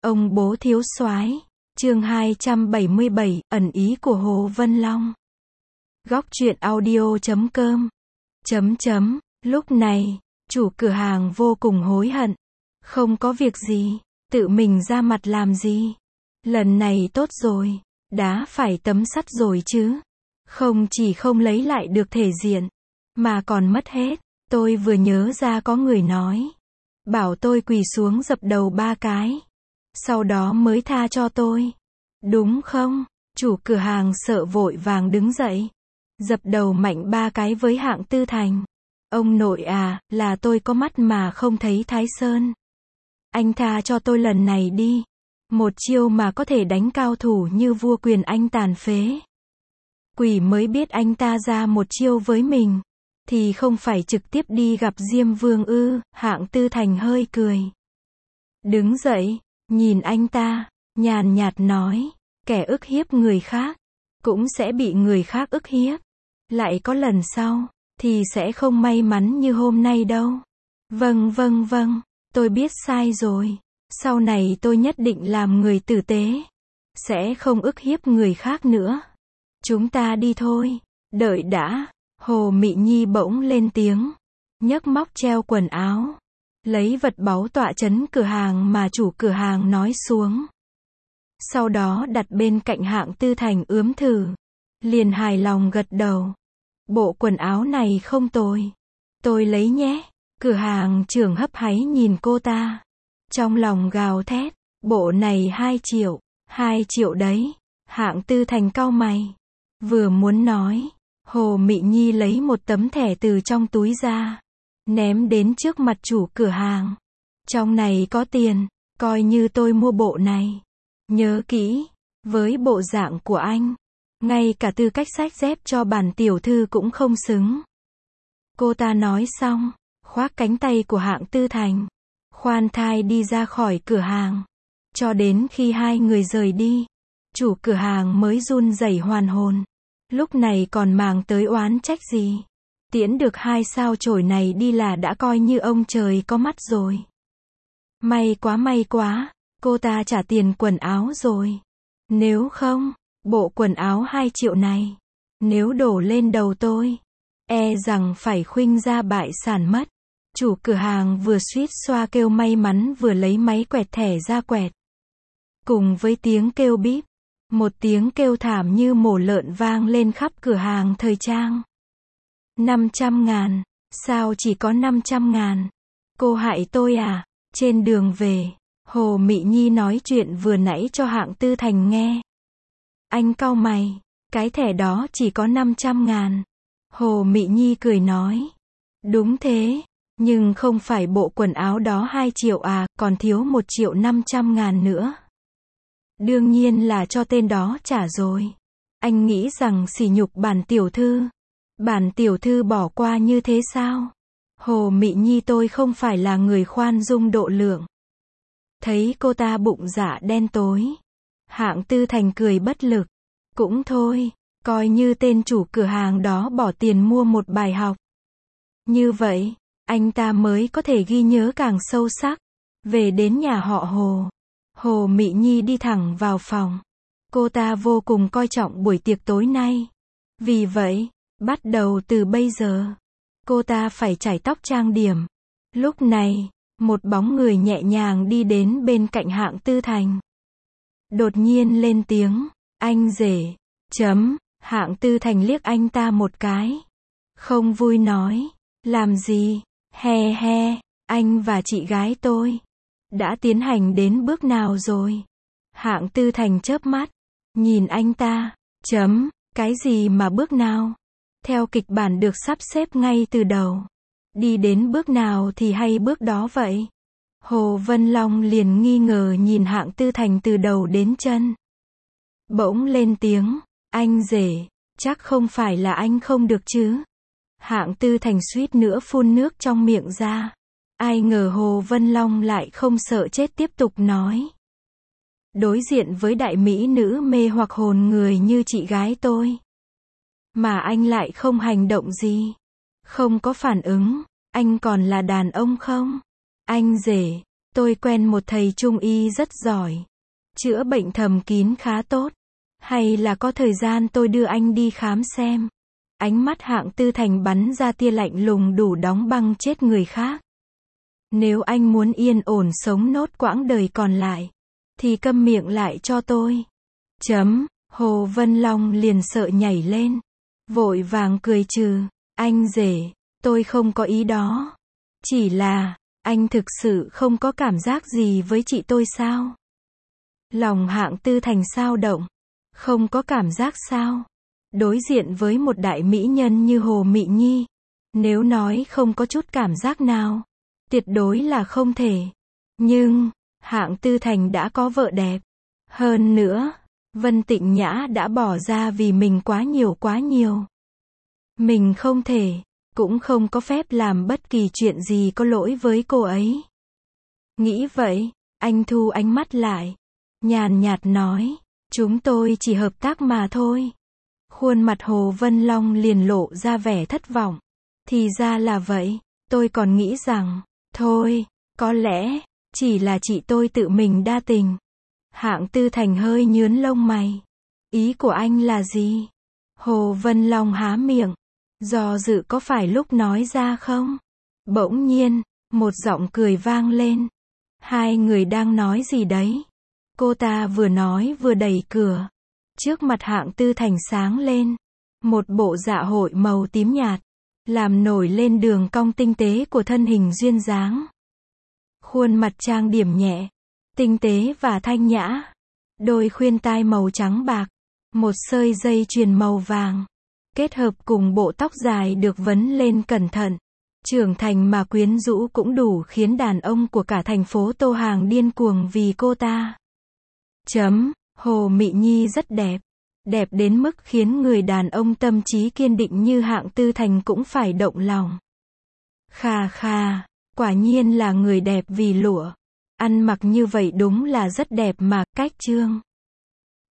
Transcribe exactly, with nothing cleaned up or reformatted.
Ông bố thiếu soái, chương hai trăm bảy mươi bảy, ẩn ý của Hồ Vân Long. Góc truyện audio chấm com. Chấm chấm, lúc này, chủ cửa hàng vô cùng hối hận. Không có việc gì, tự mình ra mặt làm gì. Lần này tốt rồi, đá phải tấm sắt rồi chứ. Không chỉ không lấy lại được thể diện, mà còn mất hết. Tôi vừa nhớ ra có người nói, bảo tôi quỳ xuống dập đầu ba cái, sau đó mới tha cho tôi. Đúng không? Chủ cửa hàng sợ vội vàng đứng dậy, dập đầu mạnh ba cái với Hạng Tư Thành. Ông nội à, là tôi có mắt mà không thấy Thái Sơn. Anh tha cho tôi lần này đi. Một chiêu mà có thể đánh cao thủ như vua Quyền Anh tàn phế. Quỷ mới biết anh ta ra một chiêu với mình, thì không phải trực tiếp đi gặp Diêm Vương ư? Hạng Tư Thành hơi cười. Đứng dậy, nhìn anh ta, nhàn nhạt nói, kẻ ức hiếp người khác, cũng sẽ bị người khác ức hiếp. Lại có lần sau, thì sẽ không may mắn như hôm nay đâu. Vâng vâng vâng, tôi biết sai rồi. Sau này tôi nhất định làm người tử tế, sẽ không ức hiếp người khác nữa. Chúng ta đi thôi. Đợi đã. Hồ Mị Nhi bỗng lên tiếng, nhấc móc treo quần áo, lấy vật báu tọa trấn cửa hàng mà chủ cửa hàng nói xuống. Sau đó đặt bên cạnh Hạng Tư Thành ướm thử, liền hài lòng gật đầu. Bộ quần áo này không tồi, tôi lấy nhé. Cửa hàng trưởng hấp háy nhìn cô ta, trong lòng gào thét, bộ này hai triệu, hai triệu đấy. Hạng Tư Thành cau mày, vừa muốn nói, Hồ Mị Nhi lấy một tấm thẻ từ trong túi ra, ném đến trước mặt chủ cửa hàng. Trong này có tiền, coi như tôi mua bộ này. Nhớ kỹ, với bộ dạng của anh, ngay cả tư cách xách dép cho bản tiểu thư cũng không xứng. Cô ta nói xong, khoác cánh tay của Hạng Tư Thành, khoan thai đi ra khỏi cửa hàng. Cho đến khi hai người rời đi, chủ cửa hàng mới run rẩy hoàn hồn. Lúc này còn màng tới oán trách gì. Tiễn được hai sao chổi này đi là đã coi như ông trời có mắt rồi. May quá may quá, cô ta trả tiền quần áo rồi. Nếu không, bộ quần áo hai triệu này, nếu đổ lên đầu tôi, e rằng phải khuynh ra bại sản mất. Chủ cửa hàng vừa suýt xoa kêu may mắn vừa lấy máy quẹt thẻ ra quẹt. Cùng với tiếng kêu bíp, một tiếng kêu thảm như mổ lợn vang lên khắp cửa hàng thời trang. năm trăm ngàn, sao chỉ có năm trăm ngàn? Cô hại tôi à? Trên đường về, Hồ Mị Nhi nói chuyện vừa nãy cho Hạng Tư Thành nghe. Anh cau mày, cái thẻ đó chỉ có năm trăm ngàn. Hồ Mị Nhi cười nói, đúng thế, nhưng không phải bộ quần áo đó hai triệu à, còn thiếu một triệu năm trăm ngàn nữa. Đương nhiên là cho tên đó trả rồi. Anh nghĩ rằng sỉ nhục bản tiểu thư, bản tiểu thư bỏ qua như thế sao? Hồ Mị Nhi tôi không phải là người khoan dung độ lượng. Thấy cô ta bụng dạ đen tối, Hạng Tư Thành cười bất lực. Cũng thôi, coi như tên chủ cửa hàng đó bỏ tiền mua một bài học. Như vậy, anh ta mới có thể ghi nhớ càng sâu sắc. Về đến nhà họ Hồ, Hồ Mị Nhi đi thẳng vào phòng. Cô ta vô cùng coi trọng buổi tiệc tối nay. Vì vậy, bắt đầu từ bây giờ, cô ta phải chải tóc trang điểm. Lúc này, một bóng người nhẹ nhàng đi đến bên cạnh Hạng Tư Thành. Đột nhiên lên tiếng, anh rể, chấm, Hạng Tư Thành liếc anh ta một cái. Không vui nói, làm gì, he he, anh và chị gái tôi đã tiến hành đến bước nào rồi? Hạng Tư Thành chớp mắt, nhìn anh ta, chấm, cái gì mà bước nào? Theo kịch bản được sắp xếp ngay từ đầu. Đi đến bước nào thì hay bước đó vậy. Hồ Vân Long liền nghi ngờ nhìn Hạng Tư Thành từ đầu đến chân. Bỗng lên tiếng, anh rể, chắc không phải là anh không được chứ? Hạng Tư Thành suýt nữa phun nước trong miệng ra. Ai ngờ Hồ Vân Long lại không sợ chết tiếp tục nói. Đối diện với đại mỹ nữ mê hoặc hồn người như chị gái tôi, mà anh lại không hành động gì, không có phản ứng, anh còn là đàn ông không? Anh rể, Tôi quen một thầy trung y rất giỏi. Chữa bệnh thầm kín khá tốt. Hay là có thời gian tôi đưa anh đi khám xem. Ánh mắt Hạng Tư Thành bắn ra tia lạnh lùng đủ đóng băng chết người khác. Nếu anh muốn yên ổn sống nốt quãng đời còn lại, thì câm miệng lại cho tôi. Chấm, Hồ Vân Long liền sợ nhảy lên. Vội vàng cười trừ, anh rể, tôi không có ý đó. Chỉ là, anh thực sự không có cảm giác gì với chị tôi sao? Lòng Hạng Tư Thành xao động. Không có cảm giác sao? Đối diện với một đại mỹ nhân như Hồ Mị Nhi, nếu nói không có chút cảm giác nào, tuyệt đối là không thể. Nhưng, Hạng Tư Thành đã có vợ đẹp. Hơn nữa, Vân Tịnh Nhã đã bỏ ra vì mình quá nhiều quá nhiều. Mình không thể, cũng không có phép làm bất kỳ chuyện gì có lỗi với cô ấy. Nghĩ vậy, anh thu ánh mắt lại, nhàn nhạt nói, chúng tôi chỉ hợp tác mà thôi. Khuôn mặt Hồ Vân Long liền lộ ra vẻ thất vọng. Thì ra là vậy, tôi còn nghĩ rằng, thôi, có lẽ, chỉ là chị tôi tự mình đa tình. Hạng Tư Thành hơi nhướn lông mày. Ý của anh là gì? Hồ Vân Long há miệng, do dự có phải lúc nói ra không? Bỗng nhiên, một giọng cười vang lên. Hai người đang nói gì đấy? Cô ta vừa nói vừa đẩy cửa. Trước mặt Hạng Tư Thành sáng lên. Một bộ dạ hội màu tím nhạt, làm nổi lên đường cong tinh tế của thân hình duyên dáng. Khuôn mặt trang điểm nhẹ, tinh tế và thanh nhã. Đôi khuyên tai màu trắng bạc, một sợi dây chuyền màu vàng, kết hợp cùng bộ tóc dài được vấn lên cẩn thận, trưởng thành mà quyến rũ cũng đủ khiến đàn ông của cả thành phố Tô Hàng điên cuồng vì cô ta. Chấm, Hồ Mị Nhi rất đẹp. Đẹp đến mức khiến người đàn ông tâm trí kiên định như Hạng Tư Thành cũng phải động lòng. Khà khà, quả nhiên là người đẹp vì lụa. Ăn mặc như vậy đúng là rất đẹp mà, cách trương.